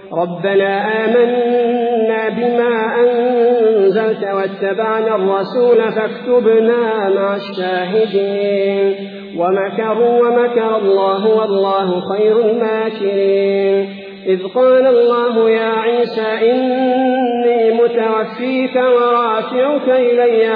ربنا آمنا بما أنزلت واتبعنا الرسول فاكتبنا مع الشاهدين ومكروا ومكر الله والله خير الماكرين إذ قال الله يا عيسى إني متوفيك ورافعك إلي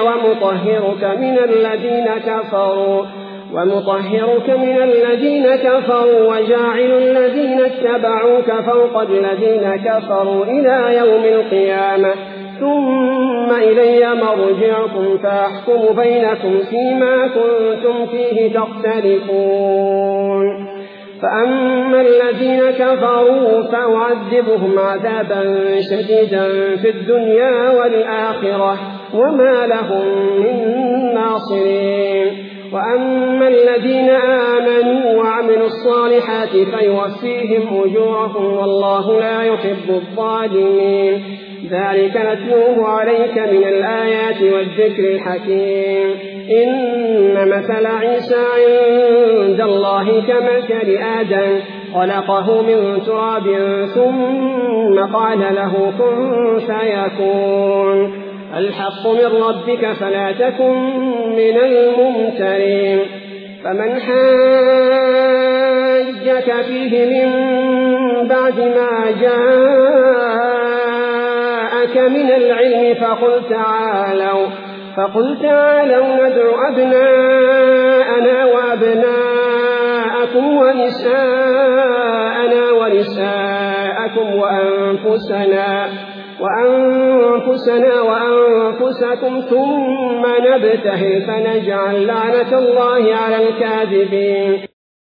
ومطهرك من الذين كفروا وجاعل الذين اتبعوك فوق الذين كفروا إلى يوم القيامة ثم إلي مرجعكم فأحكم بينكم فيما كنتم فيه تختلفون فأما الذين كفروا فأعذبهم عذابا شديدا في الدنيا والآخرة وما لهم من ناصرين وأما الذين آمنوا وعملوا الصالحات فيوفيهم أجورهم والله لا يحب الظالمين ذلك نتلوه عليك من الآيات والذكر الحكيم إن مثل عيسى عند الله كمثل آدم خلقه من تراب ثم قال له كن فيكون الحق من ربك فلا تكن من الممترين فمن حاجك فيه من بعد ما جاءك من العلم فقل تعالوا ندع أبناءنا وأبناءكم ونساءنا ونساءكم وأنفسنا وأنفسكم ثم نبتهل فنجعل لعنة الله على الكاذبين